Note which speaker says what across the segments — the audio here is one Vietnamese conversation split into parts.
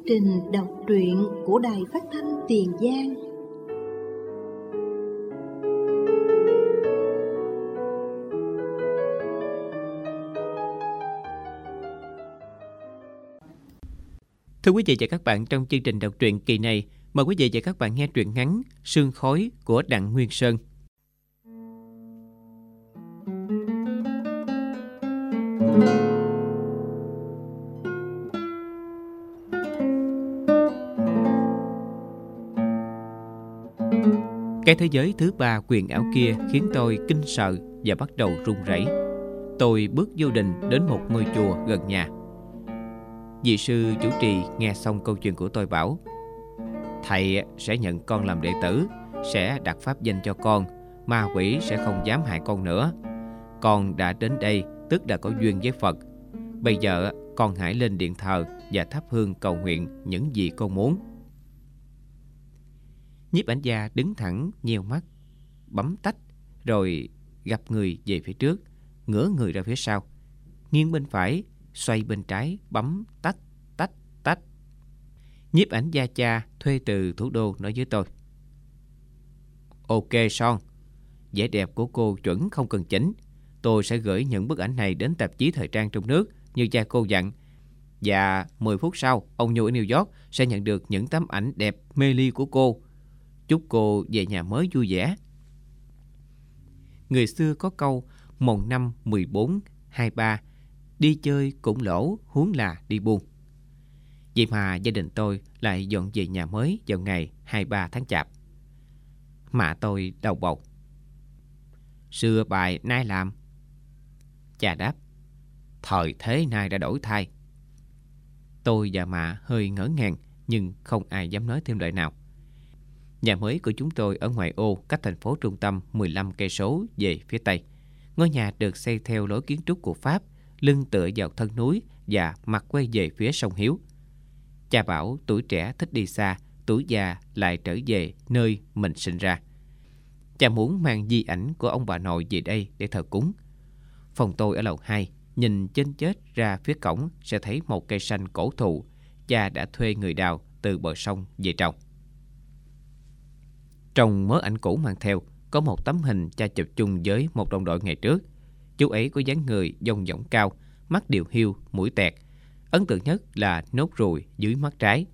Speaker 1: trình đọc truyện của Đài Phát thanh Tiền Giang.
Speaker 2: Thưa quý vị và các bạn, trong chương trình đọc truyện kỳ này, mời quý vị và các bạn nghe truyện ngắn Sương Khói của Đặng Nguyên Sơn. Cái thế giới thứ ba quyền ảo kia khiến tôi kinh sợ và bắt đầu run rẩy. Tôi bước vô đình đến một ngôi chùa gần nhà. Vị sư chủ trì nghe xong câu chuyện của tôi bảo: thầy sẽ nhận con làm đệ tử, sẽ đặt pháp danh cho con, ma quỷ sẽ không dám hại con nữa. Con đã đến đây tức đã có duyên với Phật. Bây giờ con hãy lên điện thờ và thắp hương cầu nguyện những gì con muốn. Nhiếp ảnh gia đứng thẳng, nheo mắt, bấm tách, rồi gặp người về phía trước, ngửa người ra phía sau, nghiêng bên phải, xoay bên trái, bấm tách, tách, tách. Nhiếp ảnh gia cha thuê từ thủ đô nói với tôi: ok son, vẻ đẹp của cô chuẩn không cần chỉnh. Tôi sẽ gửi những bức ảnh này đến tạp chí thời trang trong nước như cha cô dặn. Và 10 phút sau, ông Nhu ở New York sẽ nhận được những tấm ảnh đẹp mê ly của cô. Chúc cô về nhà mới vui vẻ. Người xưa có câu mồng năm 14, 23, đi chơi cũng lỗ, huống là đi buôn. Vậy mà gia đình tôi lại dọn về nhà mới vào ngày 23 tháng Chạp. Mẹ tôi đau bầu: xưa bài nay làm. Cha đáp: thời thế nay đã đổi thay. Tôi và mẹ hơi ngỡ ngàng, nhưng không ai dám nói thêm lời nào. Nhà mới của chúng tôi ở ngoại ô, cách thành phố trung tâm 15 cây số về phía tây. Ngôi nhà được xây theo lối kiến trúc của Pháp, lưng tựa vào thân núi và mặt quay về phía sông Hiếu. Cha bảo tuổi trẻ thích đi xa, tuổi già lại trở về nơi mình sinh ra. Cha muốn mang di ảnh của ông bà nội về đây để thờ cúng. Phòng tôi ở lầu 2, nhìn trên chết ra phía cổng sẽ thấy một cây xanh cổ thụ. Cha đã thuê người đào từ bờ sông về trồng. Trong mớ ảnh cũ mang theo có một tấm hình cha chụp chung với một đồng đội ngày trước. Chú ấy có dáng người dong dỏng cao, mắt điều hiu, mũi tẹt. Ấn tượng nhất là nốt ruồi dưới mắt trái.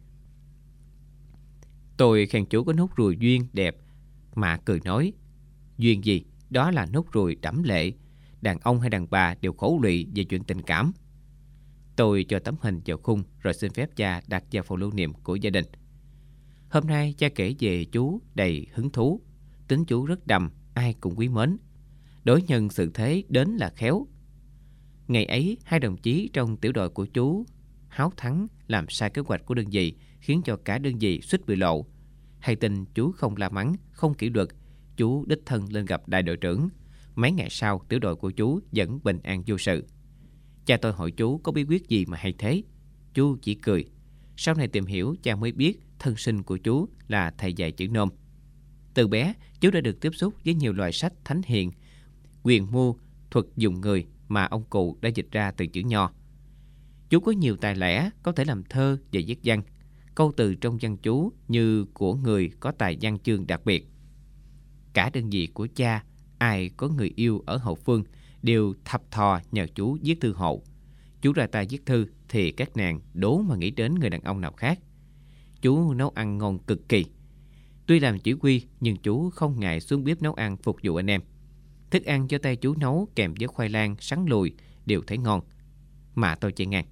Speaker 2: Tôi khen chú có nốt ruồi duyên đẹp. Mà cười nói: duyên gì? Đó là nốt ruồi đẫm lệ. Đàn ông hay đàn bà đều khổ lụy về chuyện tình cảm. Tôi cho tấm hình vào khung rồi xin phép cha đặt vào phòng lưu niệm của gia đình. Hôm nay cha kể về chú đầy hứng thú. Tính chú rất đầm, ai cũng quý mến. Đối nhân xử thế đến là khéo. Ngày ấy, 2 đồng chí trong tiểu đội của chú háo thắng làm sai kế hoạch của đơn vị, khiến cho cả đơn vị suýt bị lộ. Hay tin chú không la mắng, không kỷ luật, chú đích thân lên gặp đại đội trưởng. Mấy ngày sau, tiểu đội của chú vẫn bình an vô sự. Cha tôi hỏi chú có bí quyết gì mà hay thế. Chú chỉ cười. Sau này tìm hiểu, cha mới biết thân sinh của chú là thầy dạy chữ nôm. Từ bé, chú đã được tiếp xúc với nhiều loại sách thánh hiền, quyền mưu, thuật dùng người mà ông cụ đã dịch ra từ chữ Nho. Chú có nhiều tài lẻ, có thể làm thơ và viết văn. Câu từ trong văn chú như của người có tài văn chương đặc biệt. Cả đơn vị của cha, ai có người yêu ở hậu phương đều thập thò nhờ chú viết thư hộ. Chú ra tay viết thư thì các nàng đố mà nghĩ đến người đàn ông nào khác. Chú nấu ăn ngon cực kỳ. Tuy làm chỉ huy nhưng chú không ngại xuống bếp nấu ăn phục vụ anh em. Thức ăn do tay chú nấu kèm với khoai lang, sắn lùi đều thấy ngon. Mà tôi chạy ngang: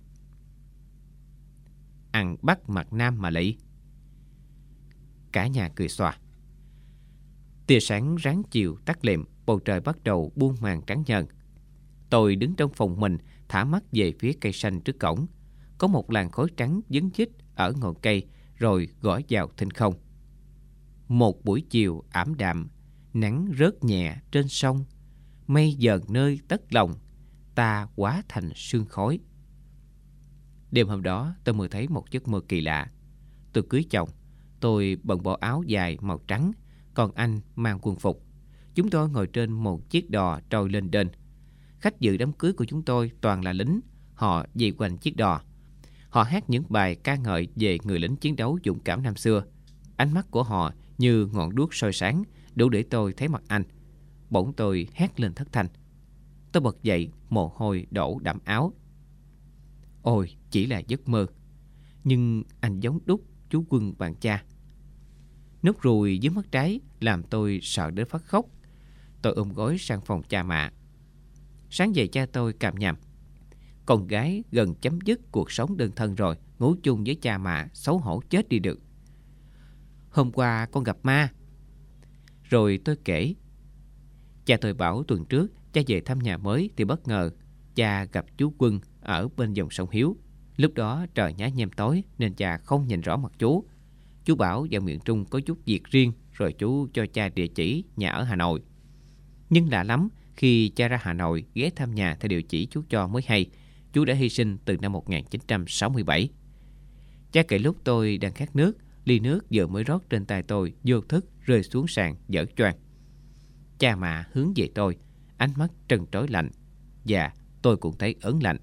Speaker 2: ăn Bắc mặt Nam mà lị. Cả nhà cười xòa. Tia sáng ráng chiều tắt lịm, bầu trời bắt đầu buông màn trắng nhợt. Tôi đứng trong phòng mình, thả mắt về phía cây xanh trước cổng. Có một làn khói trắng vấn chích ở ngọn cây rồi gõ vào thinh không. Một buổi chiều ảm đạm, nắng rớt nhẹ trên sông. Mây dờn nơi tất lòng, ta hóa thành sương khói. Đêm hôm đó tôi mơ thấy một giấc mơ kỳ lạ. Tôi cưới chồng. Tôi bận bộ áo dài màu trắng, còn anh mang quân phục. Chúng tôi ngồi trên một chiếc đò trôi lên đên. Khách dự đám cưới của chúng tôi toàn là lính. Họ vây quanh chiếc đò. Họ hát những bài ca ngợi về người lính chiến đấu dũng cảm năm xưa. Ánh mắt của họ như ngọn đuốc soi sáng, đủ để tôi thấy mặt anh. Bỗng tôi hét lên thất thanh. Tôi bật dậy, mồ hôi đổ đẫm áo. Ôi, chỉ là giấc mơ. Nhưng anh giống đúc chú Quân bạn cha. Nốt ruồi dưới mắt trái làm tôi sợ đến phát khóc. Tôi ôm gối sang phòng cha mẹ. Sáng dậy cha tôi càm nhằm. Con gái gần chấm dứt cuộc sống đơn thân rồi, ngủ chung với cha mẹ, xấu hổ chết đi được. Hôm qua con gặp ma. Rồi tôi kể. Cha tôi bảo tuần trước cha về thăm nhà mới thì bất ngờ cha gặp chú Quân ở bên dòng sông Hiếu. Lúc đó trời nhá nhem tối nên cha không nhìn rõ mặt chú. Chú bảo vào miền Trung có chút việc riêng, rồi chú cho cha địa chỉ nhà ở Hà Nội. Nhưng lạ lắm, khi cha ra Hà Nội ghé thăm nhà theo địa chỉ chú cho mới hay, chú đã hy sinh từ năm 1967. Cha kể lúc tôi đang khát nước, ly nước vừa mới rót trên tay tôi vô thức rơi xuống sàn dở choang. Cha mẹ hướng về tôi, ánh mắt trân trối lạnh, và tôi cũng thấy ớn lạnh.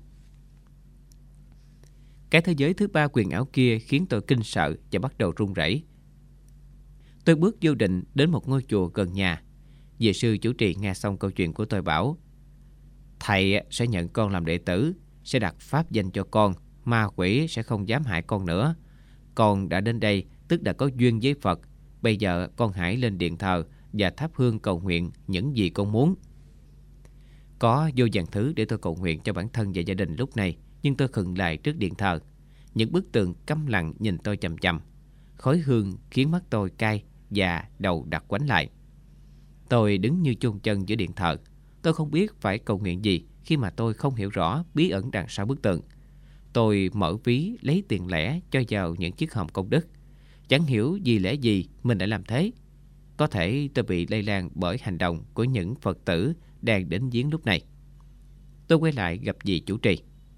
Speaker 2: Cái thế giới thứ ba quyền ảo kia khiến tôi kinh sợ và bắt đầu run rẩy. Tôi bước vô định đến một ngôi chùa gần nhà. Vị sư chủ trì nghe xong câu chuyện của tôi bảo: thầy sẽ nhận con làm đệ tử, sẽ đặt pháp danh cho con, ma quỷ sẽ không dám hại con nữa. Con đã đến đây tức đã có duyên với Phật. Bây giờ con hãy lên điện thờ và thắp hương cầu nguyện những gì con muốn. Có vô vàn thứ để tôi cầu nguyện cho bản thân và gia đình lúc này, nhưng tôi khựng lại trước điện thờ. Những bức tường câm lặng nhìn tôi chằm chằm. Khói hương khiến mắt tôi cay và đầu đặt quánh lại. Tôi đứng như chôn chân giữa điện thờ. Tôi không biết phải cầu nguyện gì khi mà tôi không hiểu rõ bí ẩn đằng sau bức tượng. Tôi mở ví lấy tiền lẻ cho vào những chiếc hòm công đức. Chẳng hiểu vì lẽ gì mình đã làm thế. Có thể tôi bị lây lan bởi hành động của những Phật tử đang đến viếng lúc này. Tôi quay lại gặp vị chủ trì.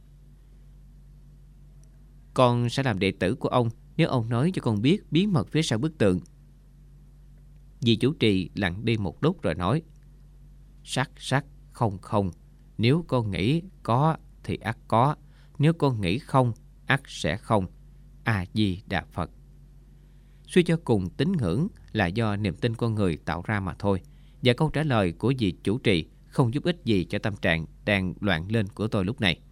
Speaker 2: Con sẽ làm đệ tử của ông nếu ông nói cho con biết bí mật phía sau bức tượng. Vị chủ trì lặng đi một lúc rồi nói: Sắc, không. Nếu con nghĩ có thì ắt có. Nếu con nghĩ không, ắt sẽ không. A Di Đà Phật. Suy cho cùng, tín ngưỡng là do niềm tin con người tạo ra mà thôi. Và câu trả lời của vị chủ trì không giúp ích gì cho tâm trạng đang loạn lên của tôi lúc này.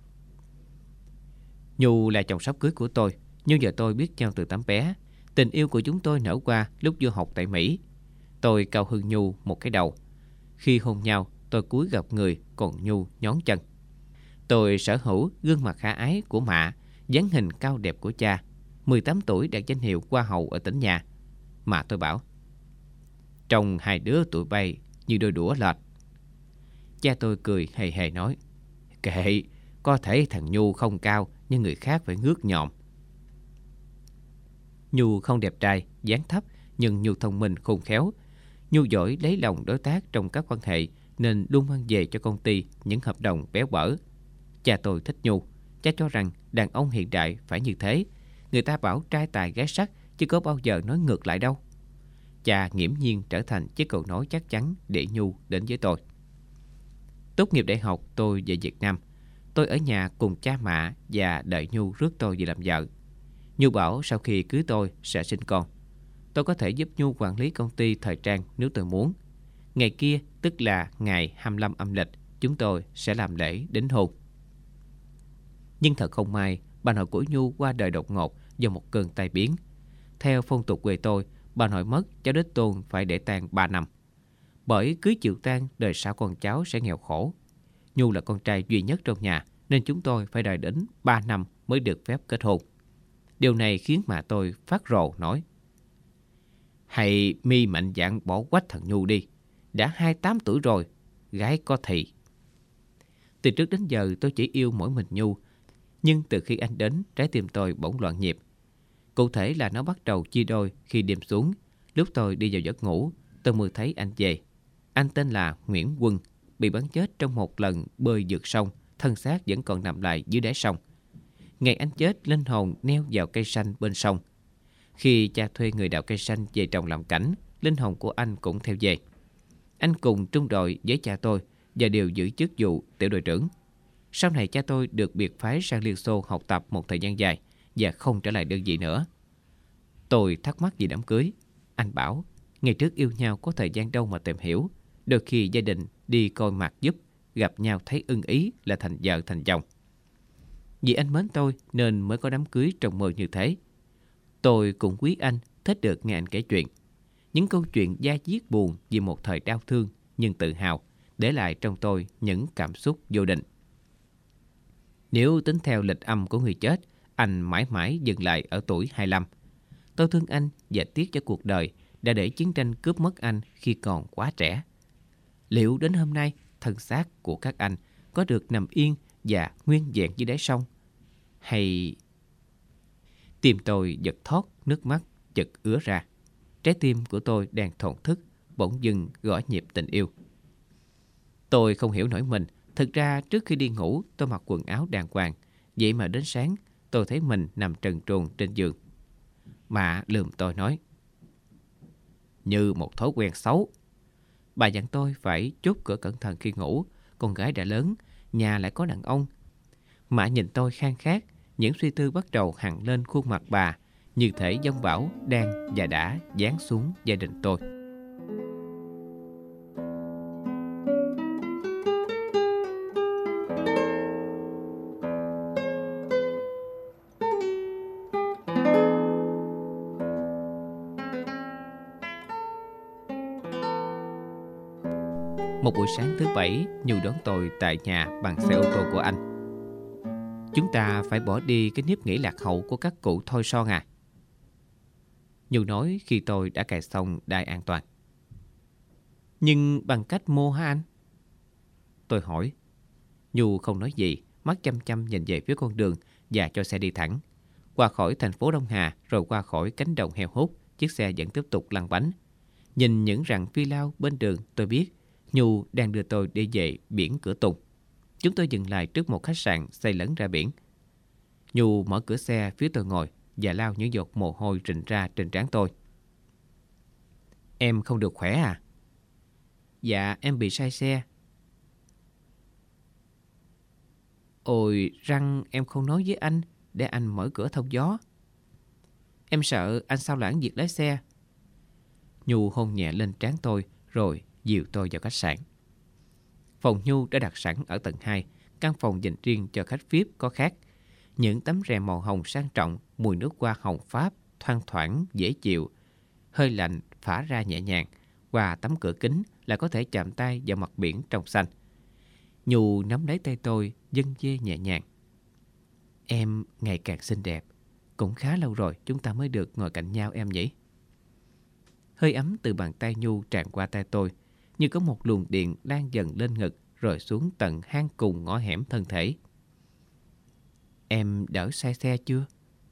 Speaker 2: Nhu là chồng sắp cưới của tôi. Nhu và tôi biết nhau từ tấm bé. Tình yêu của chúng tôi nở qua lúc du học tại Mỹ. Tôi cao hơn Nhu một cái đầu. Khi hôn nhau, tôi cúi gặp người, còn Nhu nhón chân. Tôi sở hữu gương mặt khả ái của mạ, dáng hình cao đẹp của cha. 18 tuổi đạt danh hiệu hoa hậu ở tỉnh nhà. Mà tôi bảo: trông hai đứa tụi bay như đôi đũa lệch. Cha tôi cười hề hề nói: kệ, có thể thằng Nhu không cao, nhưng người khác phải ngước nhòm. Nhu không đẹp trai, dáng thấp, nhưng Nhu thông minh khôn khéo. Nhu giỏi lấy lòng đối tác trong các quan hệ, nên luôn mang về cho công ty những hợp đồng béo bở. Cha tôi thích Nhu. Cha cho rằng đàn ông hiện đại phải như thế. Người ta bảo trai tài gái sắc, chứ có bao giờ nói ngược lại đâu. Cha nghiễm nhiên trở thành chiếc cầu nối chắc chắn để Nhu đến với tôi. Tốt nghiệp đại học, tôi về Việt Nam. Tôi ở nhà cùng cha mẹ và đợi Nhu rước tôi về làm vợ. Nhu bảo sau khi cưới tôi sẽ sinh con. Tôi có thể giúp Nhu quản lý công ty thời trang nếu tôi muốn. Ngày kia, tức là ngày 25 âm lịch, chúng tôi sẽ làm lễ đính hôn. Nhưng thật không may, bà nội của Nhu qua đời đột ngột do một cơn tai biến. Theo phong tục quê tôi, bà nội mất, cháu đích tôn phải để tang 3 năm. Bởi cưới chịu tang, đời sau con cháu sẽ nghèo khổ. Nhu là con trai duy nhất trong nhà, nên chúng tôi phải đợi đến 3 năm mới được phép kết hôn. Điều này khiến mẹ tôi phát rồ nói: hay mi mạnh dạn bỏ quách thằng Nhu đi. Đã 28 tuổi rồi, gái có thì. Từ trước đến giờ tôi chỉ yêu mỗi mình Nhu. Nhưng từ khi anh đến, trái tim tôi bỗng loạn nhịp. Cụ thể là nó bắt đầu chia đôi khi đêm xuống. Lúc tôi đi vào giấc ngủ, tôi mơ thấy anh về. Anh tên là Nguyễn Quân, bị bắn chết trong một lần bơi vượt sông. Thân xác vẫn còn nằm lại dưới đáy sông. Ngày anh chết, linh hồn neo vào cây xanh bên sông. Khi cha thuê người đào cây xanh về trồng làm cảnh, linh hồn của anh cũng theo về. Anh cùng trung đội với cha tôi và đều giữ chức vụ tiểu đội trưởng. Sau này cha tôi được biệt phái sang Liên Xô học tập một thời gian dài, và không trở lại đơn vị nữa. Tôi thắc mắc về đám cưới. Anh bảo, ngày trước yêu nhau có thời gian đâu mà tìm hiểu. Đôi khi gia đình đi coi mặt giúp, gặp nhau thấy ưng ý là thành vợ thành chồng. Vì anh mến tôi nên mới có đám cưới trong mơ như thế. Tôi cũng quý anh, thích được nghe anh kể chuyện. Những câu chuyện da diết buồn vì một thời đau thương nhưng tự hào, để lại trong tôi những cảm xúc vô định. Nếu tính theo lịch âm của người chết, anh mãi mãi dừng lại ở tuổi 25. Tôi thương anh và tiếc cho cuộc đời đã để chiến tranh cướp mất anh khi còn quá trẻ. Liệu đến hôm nay, thân xác của các anh có được nằm yên và nguyên vẹn dưới đáy sông? Hay... Tim tôi giật thót, nước mắt chợt ứa ra. Trái tim của tôi đang thổn thức, bỗng dưng gõ nhịp tình yêu. Tôi không hiểu nổi mình. Thực ra trước khi đi ngủ tôi mặc quần áo đàng hoàng. Vậy mà đến sáng tôi thấy mình nằm trần truồng trên giường. Mạ lườm tôi nói, như một thói quen xấu. Bà dặn tôi phải chốt cửa cẩn thận khi ngủ. Con gái đã lớn, nhà lại có đàn ông. Mạ nhìn tôi khan khát. Những suy tư bắt đầu hằn lên khuôn mặt bà, như thể giông bão đang và đã giáng xuống gia đình tôi. Một buổi sáng thứ Bảy, Nhu đón tôi tại nhà bằng xe ô tô của anh. Chúng ta phải bỏ đi cái nếp nghĩ lạc hậu của các cụ thôi Son à? Nhu nói khi tôi đã cài xong đai an toàn. Nhưng bằng cách mô hả anh? Tôi hỏi. Nhu không nói gì, mắt chăm chăm nhìn về phía con đường và cho xe đi thẳng. Qua khỏi thành phố Đông Hà rồi qua khỏi cánh đồng heo hút, chiếc xe vẫn tiếp tục lăn bánh. Nhìn những rặng phi lao bên đường tôi biết Nhu đang đưa tôi đi về biển Cửa Tùng. Chúng tôi dừng lại trước một khách sạn xây lấn ra biển. Nhu mở cửa xe phía tôi ngồi và lau những giọt mồ hôi rịn ra trên trán tôi. Em không được khỏe à? Dạ em bị say xe. Ôi răng em không nói với anh để anh mở cửa thông gió. Em sợ anh sao lãng việc lái xe. Nhu hôn nhẹ lên trán tôi rồi dìu tôi vào khách sạn. Phòng Nhu đã đặt sẵn ở tầng 2, căn phòng dành riêng cho khách VIP có khác. Những tấm rèm màu hồng sang trọng, mùi nước hoa hồng Pháp thoang thoảng dễ chịu, hơi lạnh phả ra nhẹ nhàng. Qua tấm cửa kính là có thể chạm tay vào mặt biển trong xanh. Nhu nắm lấy tay tôi, vân vê nhẹ nhàng. Em ngày càng xinh đẹp. Cũng khá lâu rồi chúng ta mới được ngồi cạnh nhau em nhỉ? Hơi ấm từ bàn tay Nhu tràn qua tay tôi, như có một luồng điện lan dần lên ngực rồi xuống tận hang cùng ngõ hẻm thân thể. Em đỡ say xe chưa?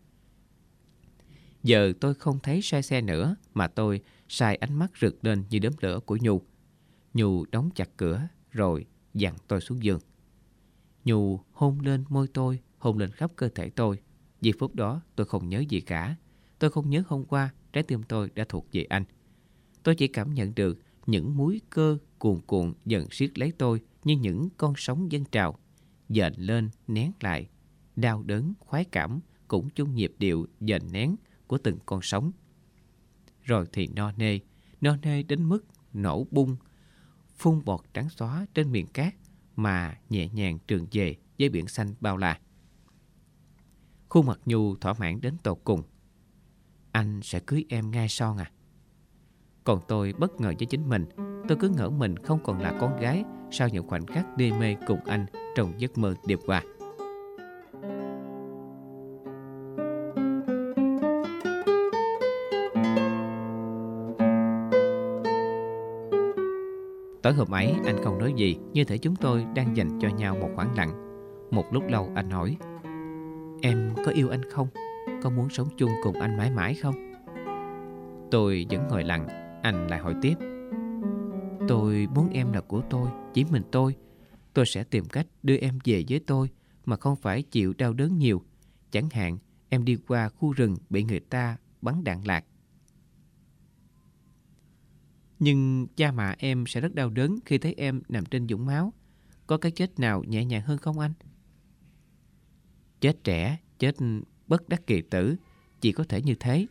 Speaker 2: Giờ tôi không thấy say xe nữa mà tôi sai ánh mắt rực lên như đốm lửa của Nhu. Nhu đóng chặt cửa rồi dằn tôi xuống giường. Nhu hôn lên môi tôi, hôn lên khắp cơ thể tôi. Vì phút đó tôi không nhớ gì cả. Tôi không nhớ hôm qua trái tim tôi đã thuộc về anh. Tôi chỉ cảm nhận được những múi cơ cuồn cuộn dần siết lấy tôi như những con sóng dâng trào, dền lên nén lại. Đau đớn, khoái cảm cũng chung nhịp điệu dền nén của từng con sóng. Rồi thì no nê đến mức nổ bung, phun bọt trắng xóa trên miền cát mà nhẹ nhàng trườn về với biển xanh bao la. Khuôn mặt Nhu thỏa mãn đến tột cùng. Anh sẽ cưới em ngay Son à? Còn tôi bất ngờ với chính mình. Tôi cứ ngỡ mình không còn là con gái sau những khoảnh khắc đê mê cùng anh trong giấc mơ đêm qua. Tối hôm ấy anh không nói gì, như thể chúng tôi đang dành cho nhau một khoảng lặng. Một lúc lâu anh hỏi: Em có yêu anh không? Có muốn sống chung cùng anh mãi mãi không? Tôi vẫn ngồi lặng. Anh lại hỏi tiếp: Tôi muốn em là của tôi, chỉ mình tôi. Tôi sẽ tìm cách đưa em về với tôi mà không phải chịu đau đớn nhiều. Chẳng hạn em đi qua khu rừng bị người ta bắn đạn lạc. Nhưng cha mẹ em sẽ rất đau đớn khi thấy em nằm trên vũng máu. Có cái chết nào nhẹ nhàng hơn không anh? Chết trẻ, chết bất đắc kỳ tử, chỉ có thể như thế.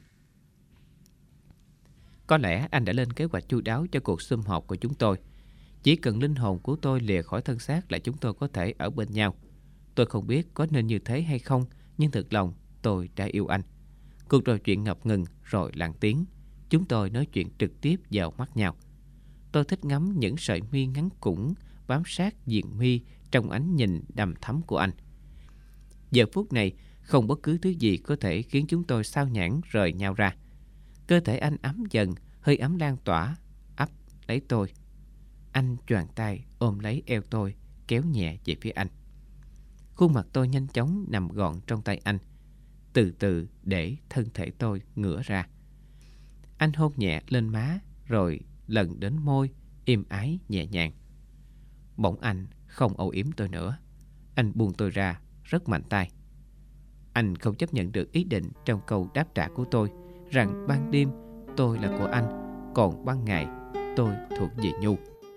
Speaker 2: Có lẽ anh đã lên kế hoạch chu đáo cho cuộc sum họp của chúng tôi. Chỉ cần linh hồn của tôi lìa khỏi thân xác là chúng tôi có thể ở bên nhau. Tôi không biết có nên như thế hay không, nhưng thực lòng tôi đã yêu anh. Cuộc trò chuyện ngập ngừng rồi lặng tiếng. Chúng tôi nói chuyện trực tiếp vào mắt nhau. Tôi thích ngắm những sợi mi ngắn cũn bám sát viền mi trong ánh nhìn đằm thắm của anh. Giờ phút này, không bất cứ thứ gì có thể khiến chúng tôi sao nhãng rời nhau ra. Cơ thể anh ấm dần, hơi ấm lan tỏa, ấp lấy tôi. Anh choàng tay ôm lấy eo tôi, kéo nhẹ về phía anh. Khuôn mặt tôi nhanh chóng nằm gọn trong tay anh, từ từ để thân thể tôi ngửa ra. Anh hôn nhẹ lên má, rồi lần đến môi, êm ái nhẹ nhàng. Bỗng anh không âu yếm tôi nữa. Anh buông tôi ra, rất mạnh tay. Anh không chấp nhận được ý định trong câu đáp trả của tôi rằng ban đêm tôi là của anh, còn ban ngày tôi thuộc về Nhu.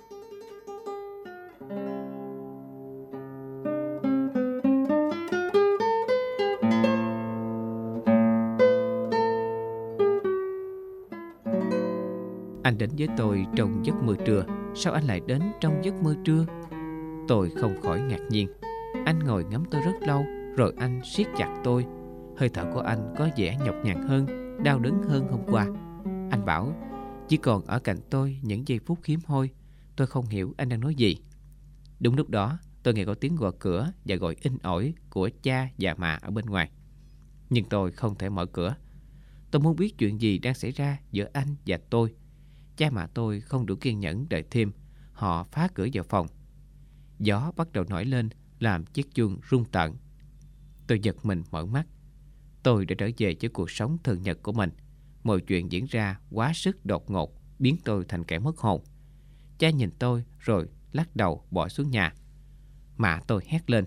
Speaker 2: Anh đến với tôi trong giấc mơ trưa. Sao anh lại đến trong giấc mơ trưa? Tôi không khỏi ngạc nhiên. Anh ngồi ngắm tôi rất lâu, rồi anh siết chặt tôi. Hơi thở của anh có vẻ nhọc nhằn hơn, đau đớn hơn hôm qua. Anh bảo chỉ còn ở cạnh tôi những giây phút hiếm hoi. Tôi không hiểu anh đang nói gì. Đúng lúc đó, tôi nghe có tiếng gõ cửa và gọi inh ỏi của cha và mẹ ở bên ngoài. Nhưng tôi không thể mở cửa. Tôi muốn biết chuyện gì đang xảy ra giữa anh và tôi. Cha mẹ tôi không đủ kiên nhẫn đợi thêm. Họ phá cửa vào phòng. Gió bắt đầu nổi lên, làm chiếc chuông rung tận. Tôi giật mình mở mắt. Tôi đã trở về với cuộc sống thường nhật của mình. Mọi chuyện diễn ra quá sức đột ngột, biến tôi thành kẻ mất hồn. Cha nhìn tôi rồi lắc đầu bỏ xuống nhà. Mẹ tôi hét lên: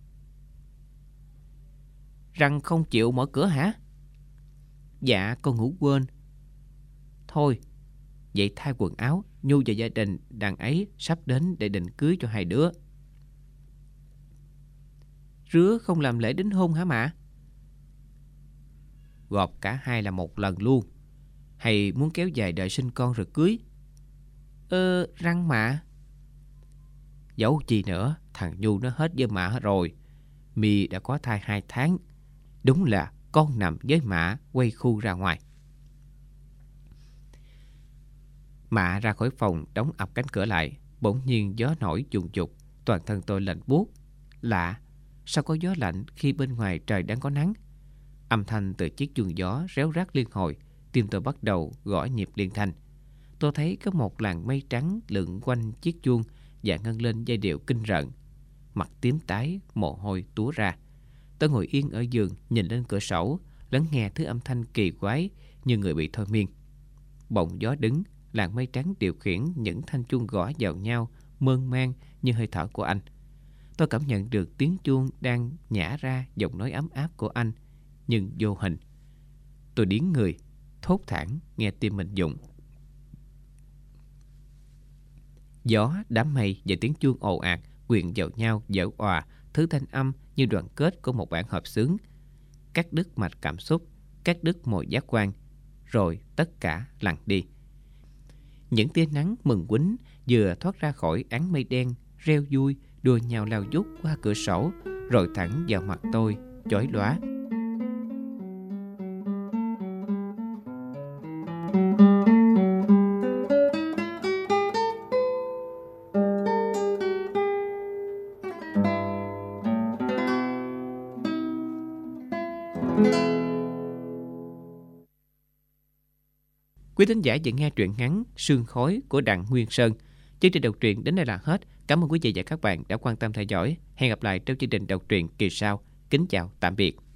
Speaker 2: "Rằng không chịu mở cửa hả?" "Dạ, con ngủ quên." "Thôi, vậy thay quần áo, Nhu và gia đình đàn ấy sắp đến để định cưới cho hai đứa." "Rứa không làm lễ đính hôn hả mạ?" "Gộp cả hai là một lần luôn. Hay muốn kéo dài đợi sinh con rồi cưới?" Răng mạ." "Dẫu chi nữa, thằng Nhu nó hết với mạ rồi. Mi đã có thai 2 tháng. Đúng là con nằm với mạ quay khu ra ngoài." Mạ ra khỏi phòng, đóng ập cánh cửa lại. Bỗng nhiên gió nổi dùng dục, toàn thân tôi lạnh buốt. Lạ, sao có gió lạnh khi bên ngoài trời đang có nắng? Âm thanh từ chiếc chuông gió réo rắt liên hồi. Tim tôi bắt đầu gõ nhịp liên thanh. Tôi thấy có một làn mây trắng lượn quanh chiếc chuông và ngân lên giai điệu kinh rợn. Mặt tím tái, mồ hôi túa ra. Tôi ngồi yên ở giường, nhìn lên cửa sổ, lắng nghe thứ âm thanh kỳ quái như người bị thôi miên. Bỗng gió đứng, làn mây trắng điều khiển những thanh chuông gõ vào nhau, mơn man như hơi thở của anh. Tôi cảm nhận được tiếng chuông đang nhả ra giọng nói ấm áp của anh, nhưng vô hình. Tôi điếng người, thốt thảng nghe tim mình rụng. Gió, đám mây và tiếng chuông ồ ạt quyện vào nhau vỡ òa, thứ thanh âm như đoàn kết của một bản hợp xướng. Cắt đứt mạch cảm xúc, cắt đứt mọi giác quan, rồi tất cả lặng đi. Những tia nắng mừng quýnh vừa thoát ra khỏi áng mây đen, reo vui, đua nhau lao dút qua cửa sổ, rồi thẳng vào mặt tôi, chói lóa. Quý thính giả vừa nghe truyện ngắn Sương Khói của Đặng Nguyên Sơn. Chương trình đọc truyện đến đây là hết. Cảm ơn quý vị và các bạn đã quan tâm theo dõi. Hẹn gặp lại trong chương trình đọc truyện kỳ sau. Kính chào, tạm biệt.